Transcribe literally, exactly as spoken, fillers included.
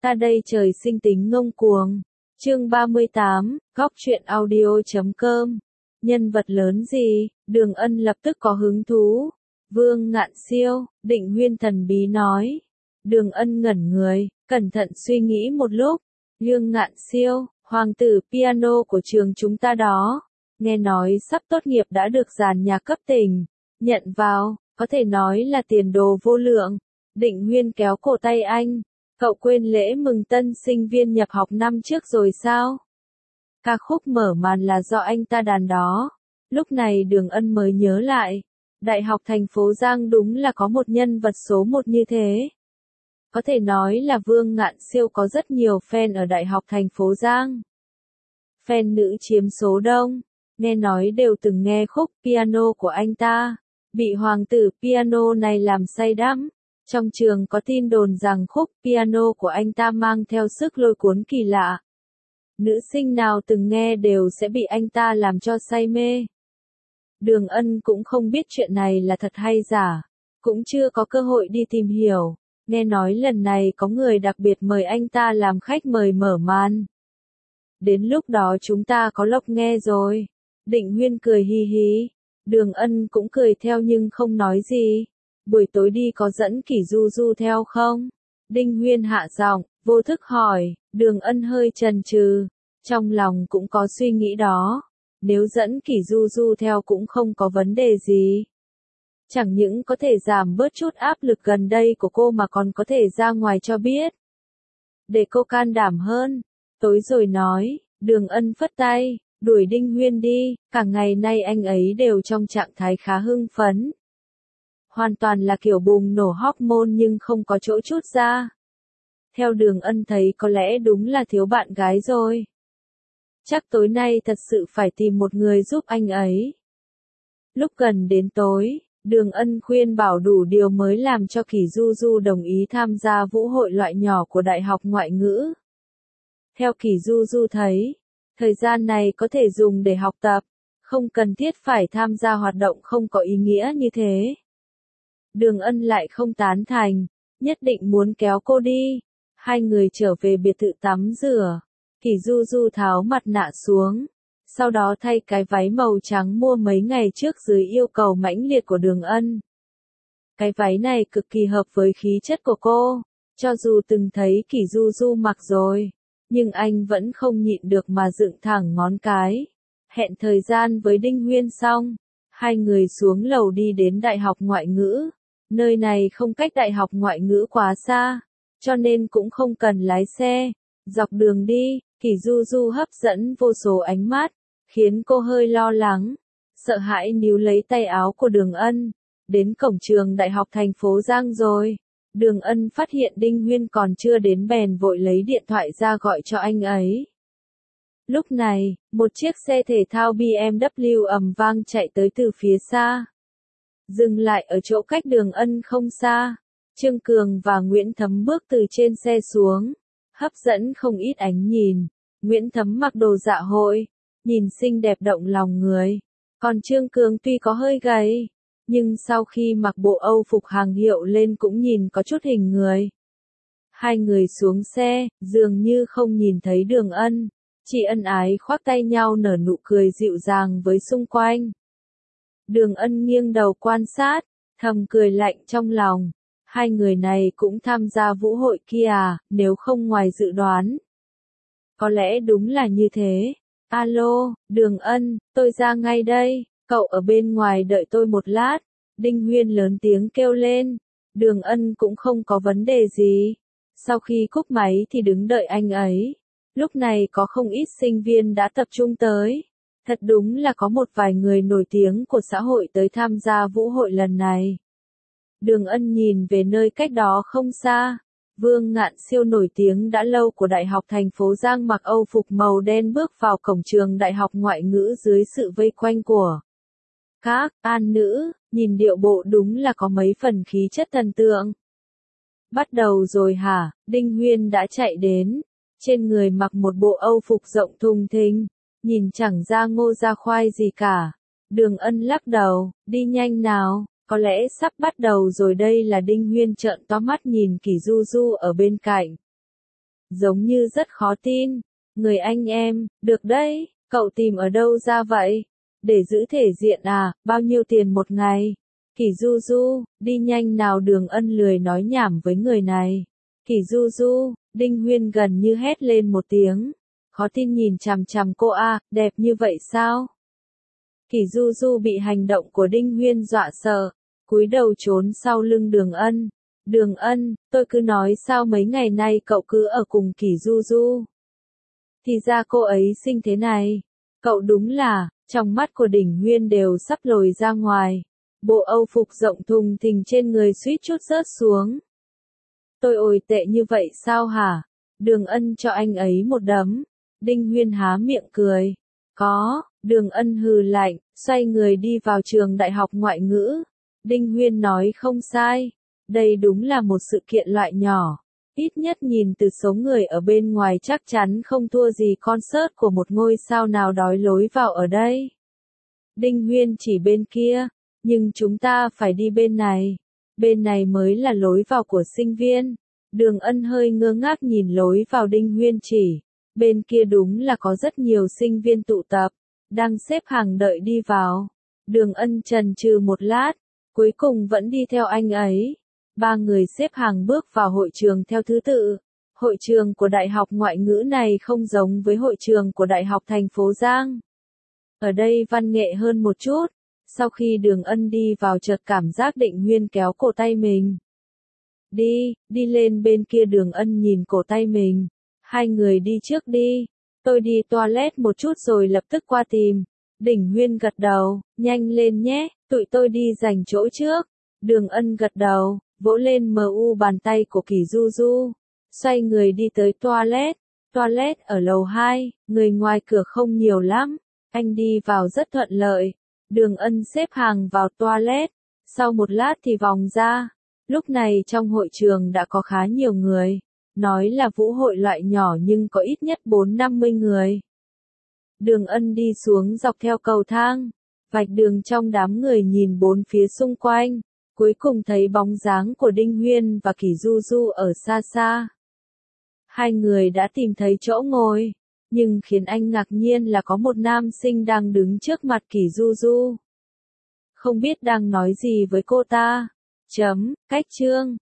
Ta đây trời sinh tính ngông cuồng. Chương ba mươi tám, góc truyện audio.com. Nhân vật lớn gì? Đường Ân lập tức có hứng thú. Vương Ngạn Siêu, Định Huyên thần bí nói. Đường Ân ngẩn người, cẩn thận suy nghĩ một lúc. Vương Ngạn Siêu, hoàng tử piano của trường chúng ta đó. Nghe nói sắp tốt nghiệp đã được dàn nhạc cấp tỉnh. Nhận vào, có thể nói là tiền đồ vô lượng. Định Huyên kéo cổ tay anh. Cậu quên lễ mừng tân sinh viên nhập học năm trước rồi sao? Ca khúc mở màn là do anh ta đàn đó. Lúc này Đường Ân mới nhớ lại. Đại học thành phố Giang đúng là có một nhân vật số một như thế. Có thể nói là Vương Ngạn Siêu có rất nhiều fan ở Đại học thành phố Giang. Fan nữ chiếm số đông. Nghe nói đều từng nghe khúc piano của anh ta. Bị hoàng tử piano này làm say đắm. Trong trường có tin đồn rằng khúc piano của anh ta mang theo sức lôi cuốn kỳ lạ. Nữ sinh nào từng nghe đều sẽ bị anh ta làm cho say mê. Đường Ân cũng không biết chuyện này là thật hay giả. Cũng chưa có cơ hội đi tìm hiểu. Nghe nói lần này có người đặc biệt mời anh ta làm khách mời mở màn. Đến lúc đó chúng ta có lộc nghe rồi. Định Huyên cười hi hí. Đường Ân cũng cười theo nhưng không nói gì. Buổi tối đi có dẫn Kỷ Du Du theo không? Đinh Huyên hạ giọng, vô thức hỏi. Đường Ân hơi chần chừ. Trong lòng cũng có suy nghĩ đó. Nếu dẫn Kỷ Du Du theo cũng không có vấn đề gì. Chẳng những có thể giảm bớt chút áp lực gần đây của cô mà còn có thể ra ngoài cho biết. Để cô can đảm hơn. Tối rồi nói, Đường Ân phất tay, đuổi Đinh Huyên đi, cả ngày nay anh ấy đều trong trạng thái khá hưng phấn. Hoàn toàn là kiểu bùng nổ hormone nhưng không có chỗ chút ra. Theo Đường Ân thấy có lẽ đúng là thiếu bạn gái rồi. Chắc tối nay thật sự phải tìm một người giúp anh ấy. Lúc gần đến tối, Đường Ân khuyên bảo đủ điều mới làm cho Kỷ Du Du đồng ý tham gia vũ hội loại nhỏ của Đại học Ngoại ngữ. Theo Kỷ Du Du thấy, thời gian này có thể dùng để học tập, không cần thiết phải tham gia hoạt động không có ý nghĩa như thế. Đường Ân lại không tán thành, nhất định muốn kéo cô đi. Hai người trở về biệt thự tắm rửa. Kỷ Du Du tháo mặt nạ xuống. Sau đó thay cái váy màu trắng mua mấy ngày trước dưới yêu cầu mãnh liệt của Đường Ân. Cái váy này cực kỳ hợp với khí chất của cô. Cho dù từng thấy Kỷ Du Du mặc rồi, nhưng anh vẫn không nhịn được mà dựng thẳng ngón cái. Hẹn thời gian với Đinh Huyên xong, hai người xuống lầu đi đến Đại học Ngoại ngữ. Nơi này không cách Đại học Ngoại ngữ quá xa, cho nên cũng không cần lái xe. Dọc đường đi, Kỷ Du Du hấp dẫn vô số ánh mắt, khiến cô hơi lo lắng, sợ hãi níu lấy tay áo của Đường Ân. Đến cổng trường Đại học thành phố Giang rồi. Đường Ân phát hiện Đinh Huyên còn chưa đến bèn vội lấy điện thoại ra gọi cho anh ấy. Lúc này, một chiếc xe thể thao bê em vê ầm vang chạy tới từ phía xa. Dừng lại ở chỗ cách Đường Ân không xa. Trương Cường và Nguyễn Thấm bước từ trên xe xuống, hấp dẫn không ít ánh nhìn. Nguyễn Thấm mặc đồ dạ hội, nhìn xinh đẹp động lòng người. Còn Trương Cường tuy có hơi gầy, nhưng sau khi mặc bộ Âu phục hàng hiệu lên cũng nhìn có chút hình người. Hai người xuống xe, dường như không nhìn thấy Đường Ân, chỉ ân ái khoác tay nhau nở nụ cười dịu dàng với xung quanh. Đường Ân nghiêng đầu quan sát, thầm cười lạnh trong lòng. Hai người này cũng tham gia vũ hội kia à, nếu không ngoài dự đoán. Có lẽ đúng là như thế. Alo, Đường Ân, tôi ra ngay đây, cậu ở bên ngoài đợi tôi một lát. Đinh Huyên lớn tiếng kêu lên. Đường Ân cũng không có vấn đề gì. Sau khi cúp máy thì đứng đợi anh ấy. Lúc này có không ít sinh viên đã tập trung tới. Thật đúng là có một vài người nổi tiếng của xã hội tới tham gia vũ hội lần này. Đường Ân nhìn về nơi cách đó không xa. Vương Ngạn Siêu nổi tiếng đã lâu của Đại học thành phố Giang mặc Âu phục màu đen bước vào cổng trường Đại học Ngoại ngữ dưới sự vây quanh của các an nữ, nhìn điệu bộ đúng là có mấy phần khí chất thần tượng. Bắt đầu rồi hả? Đinh Huyên đã chạy đến. Trên người mặc một bộ Âu phục rộng thùng thình, nhìn chẳng ra ngô ra khoai gì cả. Đường Ân lắc đầu, đi nhanh nào. Có lẽ sắp bắt đầu rồi đây là Đinh Huyên trợn to mắt nhìn Kỷ Du Du ở bên cạnh. giống như rất khó tin. Người anh em, được đấy, cậu tìm ở đâu ra vậy? Để giữ thể diện à, bao nhiêu tiền một ngày? Kỷ Du Du, đi nhanh nào, Đường Ân lười nói nhảm với người này. Kỷ Du Du, Đinh Huyên gần như hét lên một tiếng. Khó tin nhìn chằm chằm cô a, đẹp như vậy sao? Kỷ Du Du bị hành động của Đinh Huyên dọa sợ, cúi đầu trốn sau lưng Đường Ân. Đường Ân, tôi cứ nói sao mấy ngày nay cậu cứ ở cùng Kỷ Du Du. Thì ra cô ấy xinh thế này. Cậu đúng là, trong mắt của Đinh Huyên đều sắp lồi ra ngoài. Bộ âu phục rộng thùng thình trên người suýt chút rớt xuống. Tôi ôi tệ như vậy sao hả? Đường Ân cho anh ấy một đấm. Đinh Huyên há miệng cười. Có, Đường Ân hừ lạnh, xoay người đi vào trường đại học ngoại ngữ. Đinh Huyên nói không sai. Đây đúng là một sự kiện loại nhỏ. Ít nhất nhìn từ số người ở bên ngoài chắc chắn không thua gì concert của một ngôi sao nào đói lối vào ở đây. Đinh Huyên chỉ bên kia, nhưng chúng ta phải đi bên này. Bên này mới là lối vào của sinh viên. Đường Ân hơi ngơ ngác nhìn lối vào Đinh Huyên chỉ. Bên kia đúng là có rất nhiều sinh viên tụ tập, đang xếp hàng đợi đi vào. Đường Ân chần chừ một lát, cuối cùng vẫn đi theo anh ấy. Ba người xếp hàng bước vào hội trường theo thứ tự. Hội trường của Đại học Ngoại ngữ này không giống với hội trường của Đại học thành phố Giang. Ở đây văn nghệ hơn một chút. Sau khi Đường Ân đi vào chợt cảm giác Định Huyên kéo cổ tay mình. Đi, đi lên bên kia. Đường Ân nhìn cổ tay mình. Hai người đi trước đi. Tôi đi toilet một chút rồi lập tức qua tìm. Đỉnh Huyên gật đầu, nhanh lên nhé, tụi tôi đi giành chỗ trước. Đường Ân gật đầu, vỗ lên mu bàn tay của Kỷ Du Du. Xoay người đi tới toilet. Toilet ở lầu hai, người ngoài cửa không nhiều lắm. Anh đi vào rất thuận lợi. Đường Ân xếp hàng vào toilet. Sau một lát thì vòng ra. Lúc này trong hội trường đã có khá nhiều người. Nói là vũ hội loại nhỏ nhưng có ít nhất bốn năm mươi người. Đường Ân đi xuống dọc theo cầu thang. Vạch đường trong đám người nhìn bốn phía xung quanh. Cuối cùng thấy bóng dáng của Đinh Huyên và Kỷ Du Du ở xa xa. Hai người đã tìm thấy chỗ ngồi. Nhưng khiến anh ngạc nhiên là có một nam sinh đang đứng trước mặt Kỷ Du Du. Không biết đang nói gì với cô ta. Chấm, cách chương.